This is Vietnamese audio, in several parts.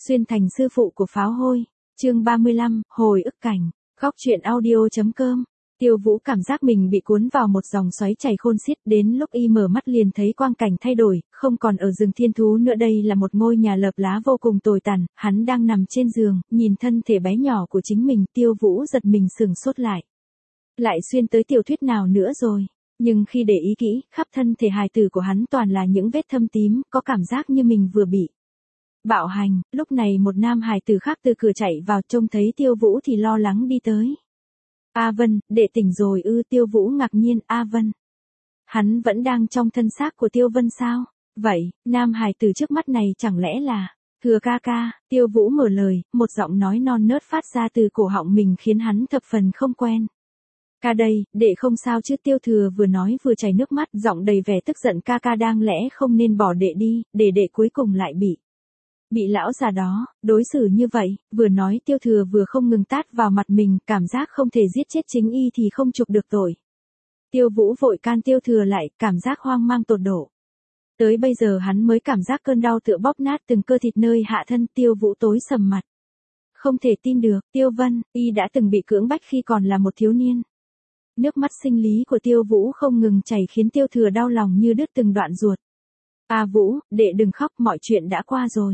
Xuyên thành sư phụ của pháo hôi. Chương 35, hồi ức cảnh. Góc truyện audio.com. Tiêu Vũ cảm giác mình bị cuốn vào một dòng xoáy chảy khôn xiết, đến lúc y mở mắt liền thấy quang cảnh thay đổi, không còn ở rừng thiên thú nữa, đây là một ngôi nhà lợp lá vô cùng tồi tàn. Hắn đang nằm trên giường, nhìn thân thể bé nhỏ của chính mình, Tiêu Vũ giật mình sừng sốt lại. Lại xuyên tới tiểu thuyết nào nữa rồi? Nhưng khi để ý kỹ, khắp thân thể hài tử của hắn toàn là những vết thâm tím, có cảm giác như mình vừa bị bạo hành. Lúc này một nam hài tử khác từ cửa chạy vào, trông thấy Tiêu Vũ thì lo lắng đi tới. A Vân, đệ tỉnh rồi ư? Tiêu Vũ ngạc nhiên. A Vân? Hắn vẫn đang trong thân xác của Tiêu Vân sao? Vậy, nam hài tử trước mắt này chẳng lẽ là Thừa ca ca? Tiêu Vũ mở lời, một giọng nói non nớt phát ra từ cổ họng mình khiến hắn thập phần không quen. Ca đây, đệ không sao chứ? Tiêu Thừa vừa nói vừa chảy nước mắt, giọng đầy vẻ tức giận. Ca ca đang lẽ không nên bỏ đệ đi, để đệ cuối cùng lại bị lão già đó đối xử như vậy. Vừa nói Tiêu Thừa vừa không ngừng tát vào mặt mình, cảm giác không thể giết chết chính y thì không trục được tội. Tiêu Vũ vội can Tiêu Thừa lại, cảm giác hoang mang tột độ. Tới bây giờ hắn mới cảm giác cơn đau tựa bóp nát từng cơ thịt nơi hạ thân. Tiêu Vũ tối sầm mặt. Không thể tin được, Tiêu Vân, y đã từng bị cưỡng bách khi còn là một thiếu niên. Nước mắt sinh lý của Tiêu Vũ không ngừng chảy khiến Tiêu Thừa đau lòng như đứt từng đoạn ruột. A Vũ, đệ đừng khóc, mọi chuyện đã qua rồi.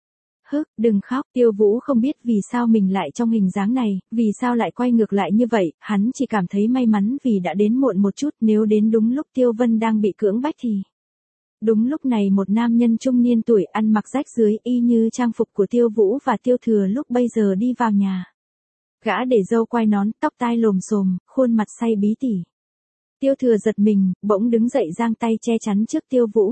Đừng khóc. Tiêu Vũ không biết vì sao mình lại trong hình dáng này, vì sao lại quay ngược lại như vậy, hắn chỉ cảm thấy may mắn vì đã đến muộn một chút, nếu đến đúng lúc Tiêu Vân đang bị cưỡng bách thì. Đúng lúc này một nam nhân trung niên tuổi ăn mặc rách rưới y như trang phục của Tiêu Vũ và Tiêu Thừa lúc bây giờ đi vào nhà. Gã để râu quai nón, tóc tai lồm xồm, khuôn mặt say bí tỉ. Tiêu Thừa giật mình, bỗng đứng dậy giang tay che chắn trước Tiêu Vũ.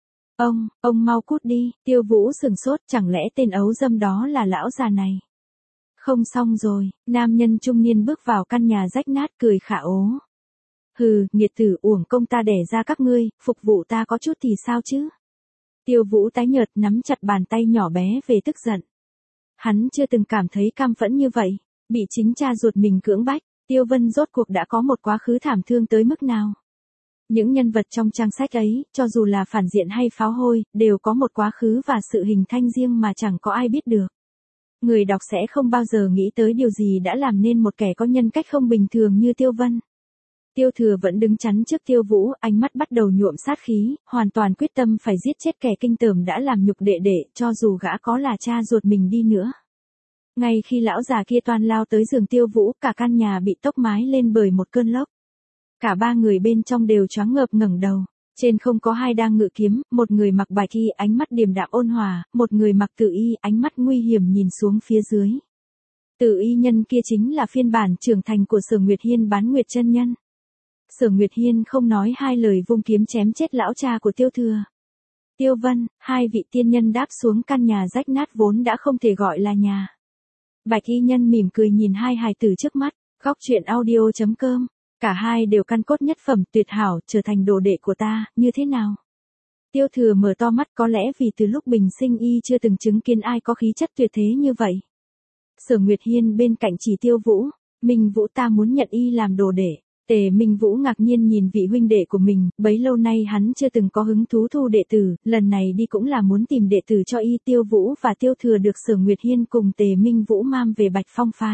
Ông mau cút đi. Tiêu Vũ sừng sốt, chẳng lẽ tên ấu dâm đó là lão già này? Không xong rồi, nam nhân trung niên bước vào căn nhà rách nát cười khả ố. Hừ, nghiệt tử, uổng công ta đẻ ra các ngươi, phục vụ ta có chút thì sao chứ? Tiêu Vũ tái nhợt nắm chặt bàn tay nhỏ bé về tức giận. Hắn chưa từng cảm thấy cam phẫn như vậy, bị chính cha ruột mình cưỡng bách. Tiêu Vân rốt cuộc đã có một quá khứ thảm thương tới mức nào? Những nhân vật trong trang sách ấy, cho dù là phản diện hay pháo hôi, đều có một quá khứ và sự hình thành riêng mà chẳng có ai biết được. Người đọc sẽ không bao giờ nghĩ tới điều gì đã làm nên một kẻ có nhân cách không bình thường như Tiêu Vân. Tiêu Thừa vẫn đứng chắn trước Tiêu Vũ, ánh mắt bắt đầu nhuộm sát khí, hoàn toàn quyết tâm phải giết chết kẻ kinh tởm đã làm nhục đệ đệ, cho dù gã có là cha ruột mình đi nữa. Ngay khi lão già kia toan lao tới giường Tiêu Vũ, cả căn nhà bị tốc mái lên bởi một cơn lốc. Cả ba người bên trong đều choáng ngợp ngẩng đầu. Trên không có hai đang ngự kiếm, một người mặc bạch y ánh mắt điềm đạm ôn hòa, một người mặc tử y ánh mắt nguy hiểm nhìn xuống phía dưới. Tử y nhân kia chính là phiên bản trưởng thành của Sở Nguyệt Hiên Bán Nguyệt chân nhân. Sở Nguyệt Hiên không nói hai lời vung kiếm chém chết lão cha của Tiêu Thừa. Tiêu Vân, hai vị tiên nhân đáp xuống căn nhà rách nát vốn đã không thể gọi là nhà. Bạch y nhân mỉm cười nhìn hai hài tử trước mắt. Góc truyện audio.com. Cả hai đều căn cốt nhất phẩm tuyệt hảo, trở thành đồ đệ của ta, như thế nào? Tiêu Thừa mở to mắt, có lẽ vì từ lúc bình sinh y chưa từng chứng kiến ai có khí chất tuyệt thế như vậy. Sở Nguyệt Hiên bên cạnh chỉ Tiêu Vũ. Minh Vũ, ta muốn nhận y làm đồ đệ. Tề Minh Vũ ngạc nhiên nhìn vị huynh đệ của mình, bấy lâu nay hắn chưa từng có hứng thú thu đệ tử, lần này đi cũng là muốn tìm đệ tử cho y. Tiêu Vũ và Tiêu Thừa được Sở Nguyệt Hiên cùng Tề Minh Vũ mang về Bạch Phong phái.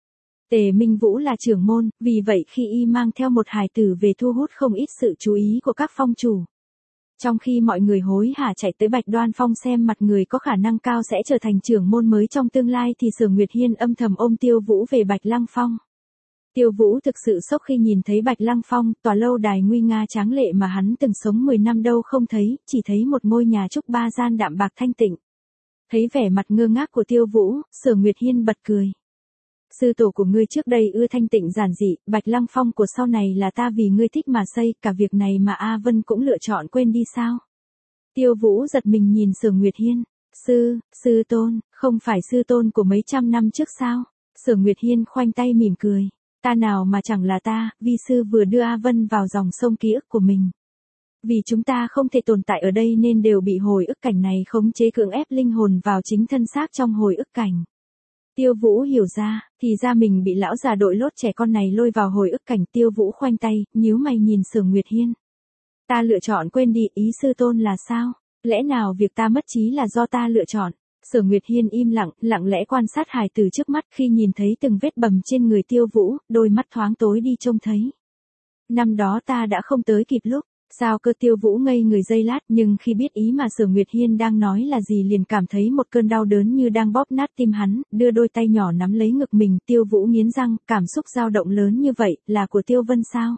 Tề Minh Vũ là trưởng môn, vì vậy khi y mang theo một hài tử về thu hút không ít sự chú ý của các phong chủ. Trong khi mọi người hối hả chạy tới Bạch Đoan Phong xem mặt người có khả năng cao sẽ trở thành trưởng môn mới trong tương lai thì Sở Nguyệt Hiên âm thầm ôm Tiêu Vũ về Bạch Lăng Phong. Tiêu Vũ thực sự sốc khi nhìn thấy Bạch Lăng Phong, tòa lâu đài nguy nga tráng lệ mà hắn từng sống 10 năm đâu không thấy, chỉ thấy một ngôi nhà trúc ba gian đạm bạc thanh tịnh. Thấy vẻ mặt ngơ ngác của Tiêu Vũ, Sở Nguyệt Hiên bật cười. Sư tổ của ngươi trước đây ưa thanh tịnh giản dị, Bạch Lăng Phong của sau này là ta vì ngươi thích mà xây, cả việc này mà A Vân cũng lựa chọn quên đi sao? Tiêu Vũ giật mình nhìn Sở Nguyệt Hiên. Sư tôn, không phải sư tôn của mấy trăm năm trước sao? Sở Nguyệt Hiên khoanh tay mỉm cười. Ta nào mà chẳng là ta, vi sư vừa đưa A Vân vào dòng sông ký ức của mình. Vì chúng ta không thể tồn tại ở đây nên đều bị hồi ức cảnh này khống chế cưỡng ép linh hồn vào chính thân xác trong hồi ức cảnh. Tiêu Vũ hiểu ra, thì ra mình bị lão già đội lốt trẻ con này lôi vào hồi ức cảnh. Tiêu Vũ khoanh tay, nhíu mày nhìn Sở Nguyệt Hiên. Ta lựa chọn quên đi, ý sư tôn là sao? Lẽ nào việc ta mất trí là do ta lựa chọn? Sở Nguyệt Hiên im lặng, lặng lẽ quan sát hài tử trước mắt, khi nhìn thấy từng vết bầm trên người Tiêu Vũ, đôi mắt thoáng tối đi trông thấy. Năm đó ta đã không tới kịp lúc, sao cơ? Tiêu Vũ ngây người giây lát, nhưng khi biết ý mà Sở Nguyệt Hiên đang nói là gì liền cảm thấy một cơn đau đớn như đang bóp nát tim hắn, đưa đôi tay nhỏ nắm lấy ngực mình. Tiêu Vũ nghiến răng, cảm xúc dao động lớn như vậy, là của Tiêu Vân sao?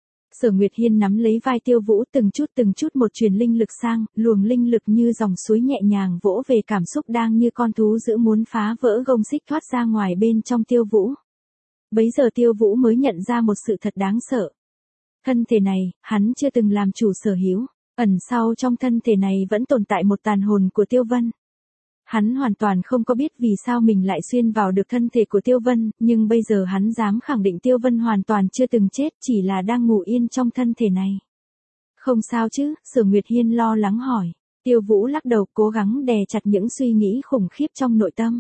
Sở Nguyệt Hiên nắm lấy vai Tiêu Vũ, từng chút một truyền linh lực sang, luồng linh lực như dòng suối nhẹ nhàng vỗ về cảm xúc đang như con thú dữ muốn phá vỡ gông xích thoát ra ngoài bên trong Tiêu Vũ. Bấy giờ Tiêu Vũ mới nhận ra một sự thật đáng sợ. Thân thể này, hắn chưa từng làm chủ sở hữu, ẩn sau trong thân thể này vẫn tồn tại một tàn hồn của Tiêu Vân. Hắn hoàn toàn không có biết vì sao mình lại xuyên vào được thân thể của Tiêu Vân, nhưng bây giờ hắn dám khẳng định Tiêu Vân hoàn toàn chưa từng chết, chỉ là đang ngủ yên trong thân thể này. Không sao chứ? Sở Nguyệt Hiên lo lắng hỏi. Tiêu Vũ lắc đầu, cố gắng đè chặt những suy nghĩ khủng khiếp trong nội tâm.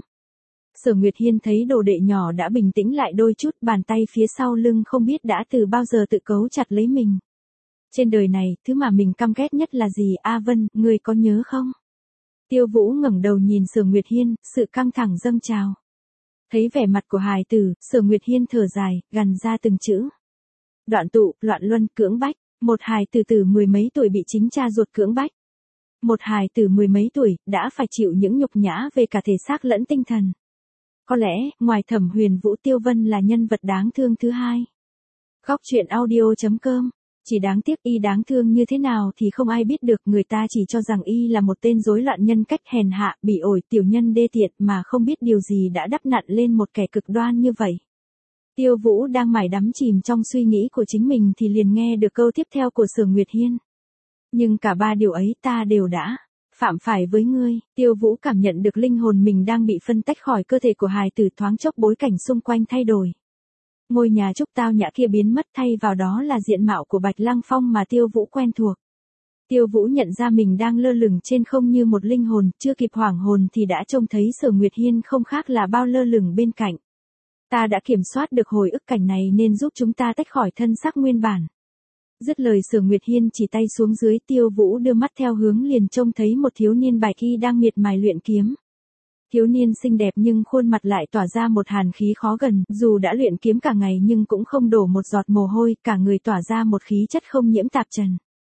Sở Nguyệt Hiên thấy đồ đệ nhỏ đã bình tĩnh lại đôi chút, bàn tay phía sau lưng không biết đã từ bao giờ tự cấu chặt lấy mình. Trên đời này, thứ mà mình căm ghét nhất là gì? A Vân, ngươi có nhớ không? Tiêu Vũ ngẩng đầu nhìn Sở Nguyệt Hiên, sự căng thẳng dâng trào. Thấy vẻ mặt của hài tử, Sở Nguyệt Hiên thở dài, gằn ra từng chữ. Đoạn tụ, loạn luân, cưỡng bách. Một hài tử mười mấy tuổi bị chính cha ruột cưỡng bách. Một hài tử mười mấy tuổi, đã phải chịu những nhục nhã về cả thể xác lẫn tinh thần. Có lẽ, ngoài Thẩm Huyền Vũ, Tiêu Vân là nhân vật đáng thương thứ hai. Góc truyện audio.com. Chỉ đáng tiếc y đáng thương như thế nào thì không ai biết được, người ta chỉ cho rằng y là một tên rối loạn nhân cách, hèn hạ, bị ổi, tiểu nhân đê tiện, mà không biết điều gì đã đắp nặn lên một kẻ cực đoan như vậy. Tiêu Vũ đang mải đắm chìm trong suy nghĩ của chính mình thì liền nghe được câu tiếp theo của Sở Nguyệt Hiên. Nhưng cả ba điều ấy ta đều đã phạm phải với ngươi. Tiêu Vũ cảm nhận được linh hồn mình đang bị phân tách khỏi cơ thể của hài tử, thoáng chốc bối cảnh xung quanh thay đổi. Ngôi nhà trúc tao nhã kia biến mất, thay vào đó là diện mạo của Bạch Lăng Phong mà Tiêu Vũ quen thuộc. Tiêu Vũ nhận ra mình đang lơ lửng trên không như một linh hồn, chưa kịp hoảng hồn thì đã trông thấy Sở Nguyệt Hiên không khác là bao lơ lửng bên cạnh. Ta đã kiểm soát được hồi ức cảnh này nên giúp chúng ta tách khỏi thân xác nguyên bản. Dứt lời Sở Nguyệt Hiên chỉ tay xuống dưới, Tiêu Vũ đưa mắt theo hướng liền trông thấy một thiếu niên bạch y đang miệt mài luyện kiếm. Thiếu niên xinh đẹp nhưng khuôn mặt lại tỏa ra một hàn khí khó gần, dù đã luyện kiếm cả ngày nhưng cũng không đổ một giọt mồ hôi, cả người tỏa ra một khí chất không nhiễm tạp trần.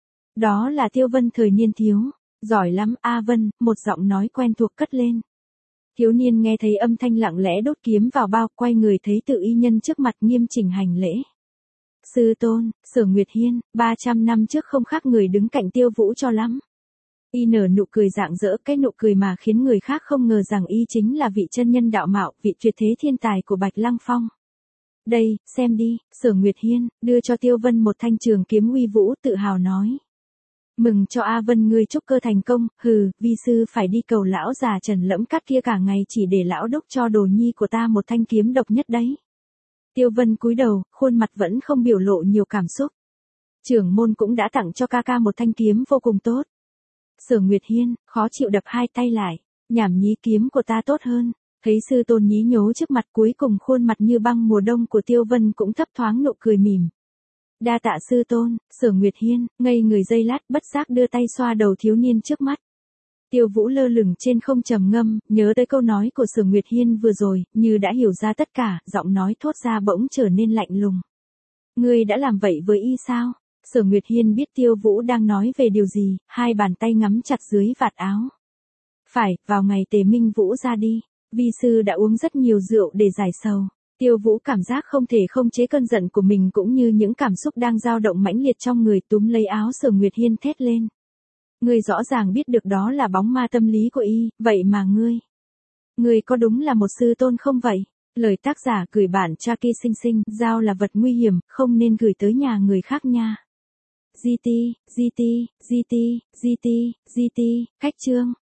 Đó là Tiêu Vân thời niên thiếu. Giỏi lắm A Vân, một giọng nói quen thuộc cất lên. Thiếu niên nghe thấy âm thanh lặng lẽ đốt kiếm vào bao, quay người thấy Tự Y Nhân trước mặt nghiêm chỉnh hành lễ. Sư tôn, Sở Nguyệt Hiên, 300 năm trước không khác người đứng cạnh Tiêu Vũ cho lắm. Y nở nụ cười rạng rỡ, cái nụ cười mà khiến người khác không ngờ rằng y chính là vị chân nhân đạo mạo, vị tuyệt thế thiên tài của Bạch Lăng Phong. Đây, xem đi. Sở Nguyệt Hiên đưa cho Tiêu Vân một thanh trường kiếm uy vũ, tự hào nói. Mừng cho A Vân ngươi trúc cơ thành công, vi sư phải đi cầu lão già Trần Lẫm Cát kia cả ngày chỉ để lão đúc cho đồ nhi của ta một thanh kiếm độc nhất đấy. Tiêu Vân cúi đầu, khuôn mặt vẫn không biểu lộ nhiều cảm xúc. Trưởng môn cũng đã tặng cho ca ca một thanh kiếm vô cùng tốt. Sở Nguyệt Hiên, khó chịu đập hai tay lại, nhảm nhí, kiếm của ta tốt hơn. Thấy sư tôn nhí nhố trước mặt, cuối cùng khuôn mặt như băng mùa đông của Tiêu Vân cũng thấp thoáng nụ cười mỉm. Đa tạ sư tôn. Sở Nguyệt Hiên, ngây người giây lát, bất giác đưa tay xoa đầu thiếu niên trước mắt. Tiêu Vũ lơ lửng trên không trầm ngâm, nhớ tới câu nói của Sở Nguyệt Hiên vừa rồi, như đã hiểu ra tất cả, giọng nói thốt ra bỗng trở nên lạnh lùng. Ngươi đã làm vậy với y sao? Sở Nguyệt Hiên biết Tiêu Vũ đang nói về điều gì, hai bàn tay ngắm chặt dưới vạt áo. Phải, vào ngày Tề Minh Vũ ra đi, vi sư đã uống rất nhiều rượu để giải sầu. Tiêu Vũ cảm giác không thể không chế cơn giận của mình cũng như những cảm xúc đang dao động mãnh liệt trong người, túm lấy áo Sở Nguyệt Hiên thét lên. Ngươi rõ ràng biết được đó là bóng ma tâm lý của y, vậy mà ngươi có đúng là một sư tôn không vậy? Lời tác giả gửi bạn Chucky Sinh Sinh, dao là vật nguy hiểm, không nên gửi tới nhà người khác nha. GT, khách chương.